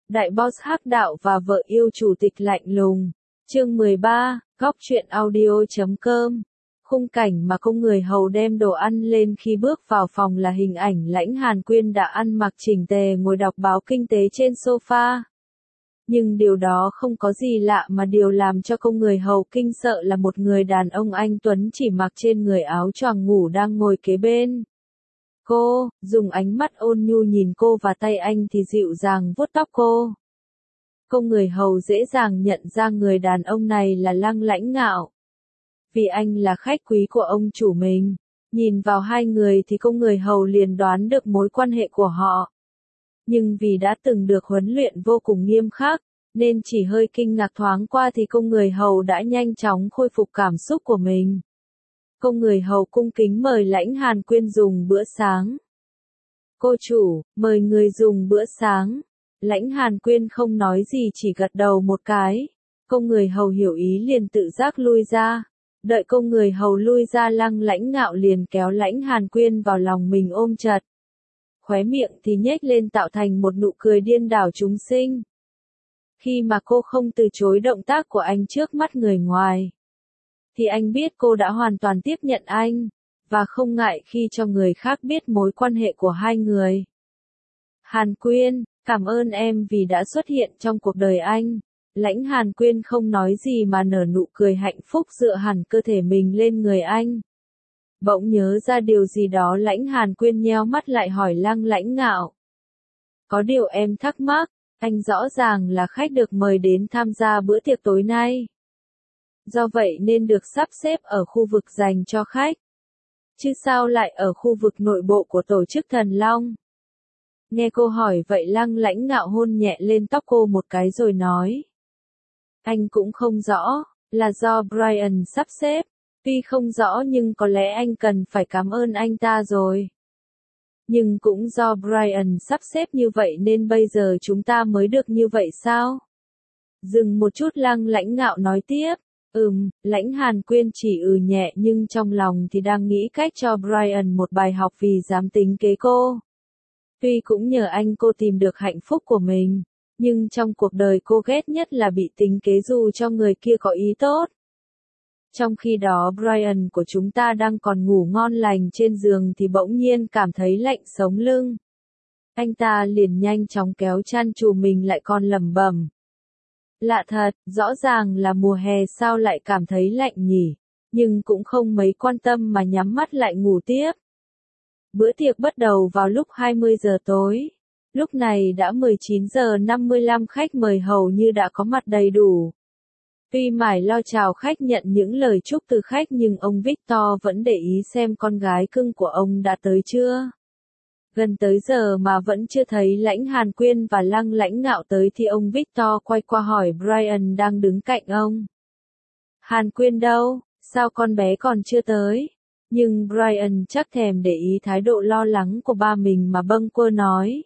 Đại boss hắc đạo và vợ yêu chủ tịch lạnh lùng. Chương 13, góc truyện audio.com. Khung cảnh mà công người hầu đem đồ ăn lên khi bước vào phòng là hình ảnh Lãnh Hàn Quyên đã ăn mặc chỉnh tề ngồi đọc báo kinh tế trên sofa. Nhưng điều đó không có gì lạ mà điều làm cho công người hầu kinh sợ là một người đàn ông anh tuấn chỉ mặc trên người áo choàng ngủ đang ngồi kế bên. Cô, dùng ánh mắt ôn nhu nhìn cô và tay anh thì dịu dàng vuốt tóc cô. Công người hầu dễ dàng nhận ra người đàn ông này là Lăng Lãnh Ngạo. Vì anh là khách quý của ông chủ mình. Nhìn vào hai người thì công người hầu liền đoán được mối quan hệ của họ. Nhưng vì đã từng được huấn luyện vô cùng nghiêm khắc, nên chỉ hơi kinh ngạc thoáng qua thì công người hầu đã nhanh chóng khôi phục cảm xúc của mình. Công người hầu cung kính mời Lãnh Hàn Quyên dùng bữa sáng. Cô chủ, mời người dùng bữa sáng. Lãnh Hàn Quyên không nói gì chỉ gật đầu một cái. Công người hầu hiểu ý liền tự giác lui ra. Đợi công người hầu lui ra, Lăng Lãnh Ngạo liền kéo Lãnh Hàn Quyên vào lòng mình ôm chặt. Khóe miệng thì nhếch lên tạo thành một nụ cười điên đảo chúng sinh. Khi mà cô không từ chối động tác của anh trước mắt người ngoài, thì anh biết cô đã hoàn toàn tiếp nhận anh, và không ngại khi cho người khác biết mối quan hệ của hai người. Hàn Quyên, cảm ơn em vì đã xuất hiện trong cuộc đời anh. Lãnh Hàn Quyên không nói gì mà nở nụ cười hạnh phúc dựa hẳn cơ thể mình lên người anh. Bỗng nhớ ra điều gì đó, Lãnh Hàn Quyên nheo mắt lại hỏi Lăng Lãnh Ngạo. Có điều em thắc mắc, anh rõ ràng là khách được mời đến tham gia bữa tiệc tối nay. Do vậy nên được sắp xếp ở khu vực dành cho khách. Chứ sao lại ở khu vực nội bộ của tổ chức Thần Long? Nghe cô hỏi vậy, Lăng Lãnh Ngạo hôn nhẹ lên tóc cô một cái rồi nói. Anh cũng không rõ, là do Brian sắp xếp. Tuy không rõ nhưng có lẽ anh cần phải cảm ơn anh ta rồi. Nhưng cũng do Brian sắp xếp như vậy nên bây giờ chúng ta mới được như vậy sao? Dừng một chút, Lăng Lãnh Ngạo nói tiếp. Lãnh Hàn Quyên chỉ nhẹ nhưng trong lòng thì đang nghĩ cách cho Brian một bài học vì dám tính kế cô. Tuy cũng nhờ anh cô tìm được hạnh phúc của mình, nhưng trong cuộc đời cô ghét nhất là bị tính kế dù cho người kia có ý tốt. Trong khi đó Brian của chúng ta đang còn ngủ ngon lành trên giường thì bỗng nhiên cảm thấy lạnh sống lưng. Anh ta liền nhanh chóng kéo chăn chùm mình lại còn lẩm bẩm. Lạ thật, rõ ràng là mùa hè sao lại cảm thấy lạnh nhỉ, nhưng cũng không mấy quan tâm mà nhắm mắt lại ngủ tiếp. Bữa tiệc bắt đầu vào lúc 20 giờ tối. Lúc này đã 19 giờ 55, khách mời hầu như đã có mặt đầy đủ. Tuy mải lo chào khách nhận những lời chúc từ khách nhưng ông Victor vẫn để ý xem con gái cưng của ông đã tới chưa. Gần tới giờ mà vẫn chưa thấy Lãnh Hàn Quyên và Lăng Lãnh Ngạo tới thì ông Victor quay qua hỏi Brian đang đứng cạnh ông. Hàn Quyên đâu, sao con bé còn chưa tới? Nhưng Brian chắc thèm để ý thái độ lo lắng của ba mình mà bâng quơ nói.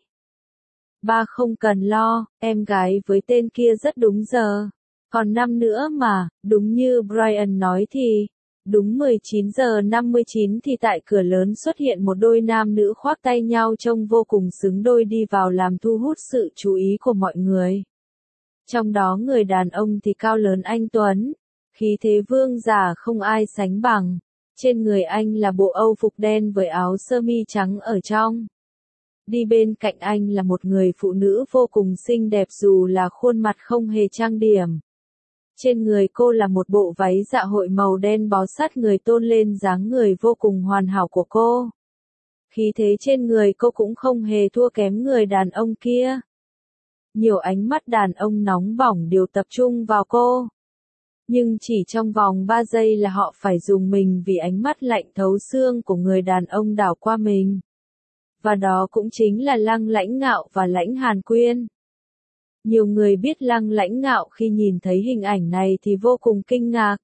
Ba không cần lo, em gái với tên kia rất đúng giờ. Còn năm nữa mà, đúng như Brian nói thì, đúng 19 giờ 59 thì tại cửa lớn xuất hiện một đôi nam nữ khoác tay nhau trông vô cùng xứng đôi đi vào làm thu hút sự chú ý của mọi người. Trong đó người đàn ông thì cao lớn anh tuấn, khí thế vương giả không ai sánh bằng. Trên người anh là bộ âu phục đen với áo sơ mi trắng ở trong. Đi bên cạnh anh là một người phụ nữ vô cùng xinh đẹp dù là khuôn mặt không hề trang điểm. Trên người cô là một bộ váy dạ hội màu đen bó sát người tôn lên dáng người vô cùng hoàn hảo của cô. Khí thế trên người cô cũng không hề thua kém người đàn ông kia. Nhiều ánh mắt đàn ông nóng bỏng đều tập trung vào cô. Nhưng chỉ trong vòng 3 giây là họ phải dùng mình vì ánh mắt lạnh thấu xương của người đàn ông đảo qua mình. Và đó cũng chính là Lăng Lãnh Ngạo và Lãnh Hàn Quyên. Nhiều người biết Lăng Lãnh Ngạo khi nhìn thấy hình ảnh này thì vô cùng kinh ngạc.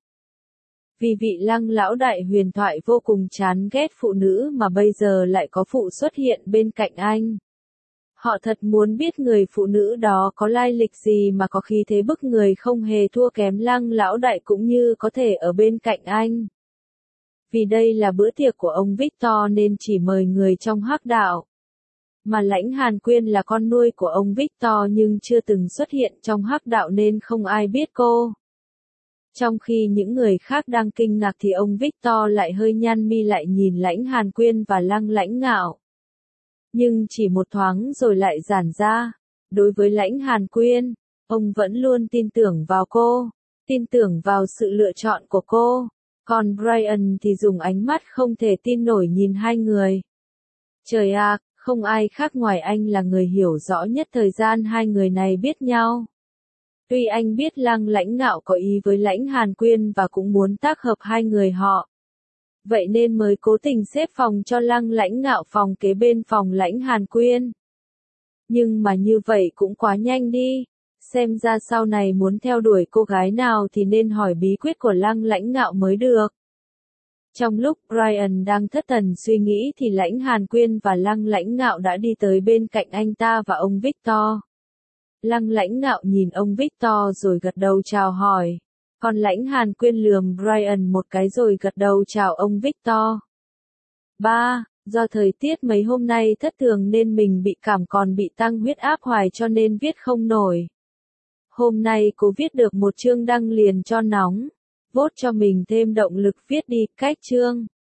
Vì vị Lăng lão đại huyền thoại vô cùng chán ghét phụ nữ mà bây giờ lại có phụ xuất hiện bên cạnh anh. Họ thật muốn biết người phụ nữ đó có lai lịch gì mà có khí thế bức người không hề thua kém Lăng lão đại cũng như có thể ở bên cạnh anh. Vì đây là bữa tiệc của ông Victor nên chỉ mời người trong hắc đạo. Mà Lãnh Hàn Quyên là con nuôi của ông Victor nhưng chưa từng xuất hiện trong hắc đạo nên không ai biết cô. Trong khi những người khác đang kinh ngạc thì ông Victor lại hơi nhăn mi lại nhìn Lãnh Hàn Quyên và Lăng Lãnh Ngạo. Nhưng chỉ một thoáng rồi lại giãn ra. Đối với Lãnh Hàn Quyên, ông vẫn luôn tin tưởng vào cô, tin tưởng vào sự lựa chọn của cô. Còn Brian thì dùng ánh mắt không thể tin nổi nhìn hai người. Trời ạ, không ai khác ngoài anh là người hiểu rõ nhất thời gian hai người này biết nhau. Tuy anh biết Lăng Lãnh Ngạo có ý với Lãnh Hàn Quyên và cũng muốn tác hợp hai người họ. Vậy nên mới cố tình xếp phòng cho Lăng Lãnh Ngạo phòng kế bên phòng Lãnh Hàn Quyên. Nhưng mà như vậy cũng quá nhanh đi. Xem ra sau này muốn theo đuổi cô gái nào thì nên hỏi bí quyết của Lăng Lãnh Ngạo mới được. Trong lúc Brian đang thất thần suy nghĩ thì Lãnh Hàn Quyên và Lăng Lãnh Ngạo đã đi tới bên cạnh anh ta và ông Victor. Lăng Lãnh Ngạo nhìn ông Victor rồi gật đầu chào hỏi. Còn Lãnh Hàn Quyên lườm Brian một cái rồi gật đầu chào ông Victor. 3. Do thời tiết mấy hôm nay thất thường nên mình bị cảm còn bị tăng huyết áp hoài cho nên viết không nổi. Hôm nay cô viết được một chương đăng liền cho nóng. Vote cho mình thêm động lực viết đi, cách chương.